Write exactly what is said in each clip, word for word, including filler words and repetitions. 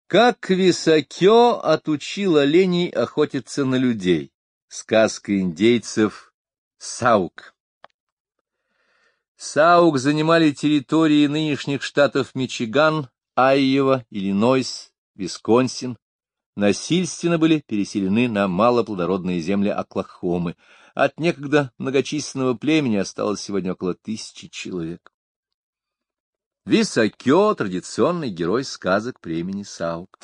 Как Висакё отучил оленей охотиться на людей. Сказка индейцев Саук. Саук занимали территории нынешних штатов Мичиган, Айова, Иллинойс, Висконсин. Насильственно были переселены на малоплодородные земли Оклахомы. От некогда многочисленного племени осталось сегодня около тысячи человек. Висакё — традиционный герой сказок племени Саук.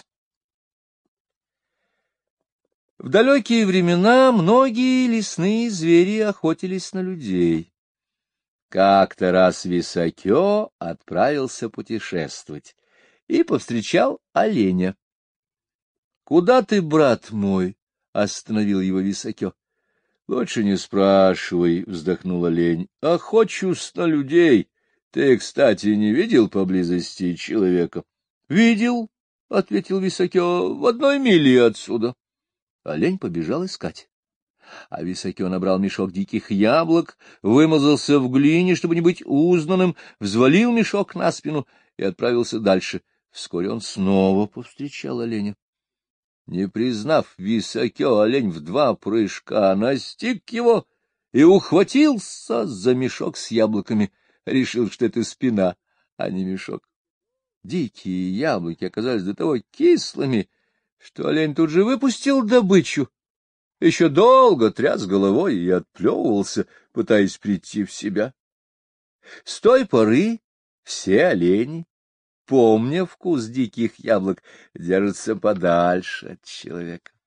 В далекие времена многие лесные звери охотились на людей. Как-то раз Висакё отправился путешествовать и повстречал оленя. — Куда ты, брат мой? — остановил его Висакё. — Лучше не спрашивай, — вздохнул олень. — Охочусь на людей. Ты, кстати, не видел поблизости человека? — Видел, — ответил Висакё, — в одной миле отсюда. Олень побежал искать. А Висакё набрал мешок диких яблок, вымазался в глине, чтобы не быть узнанным, взвалил мешок на спину и отправился дальше. Вскоре он снова повстречал оленя. Не признав Висакё, олень в два прыжка настиг его и ухватился за мешок с яблоками. Решил, что это спина, а не мешок. Дикие яблоки оказались до того кислыми, что олень тут же выпустил добычу. Еще долго тряс головой и отплевывался, пытаясь прийти в себя. С той поры все олени, помня вкус диких яблок, держатся подальше от человека.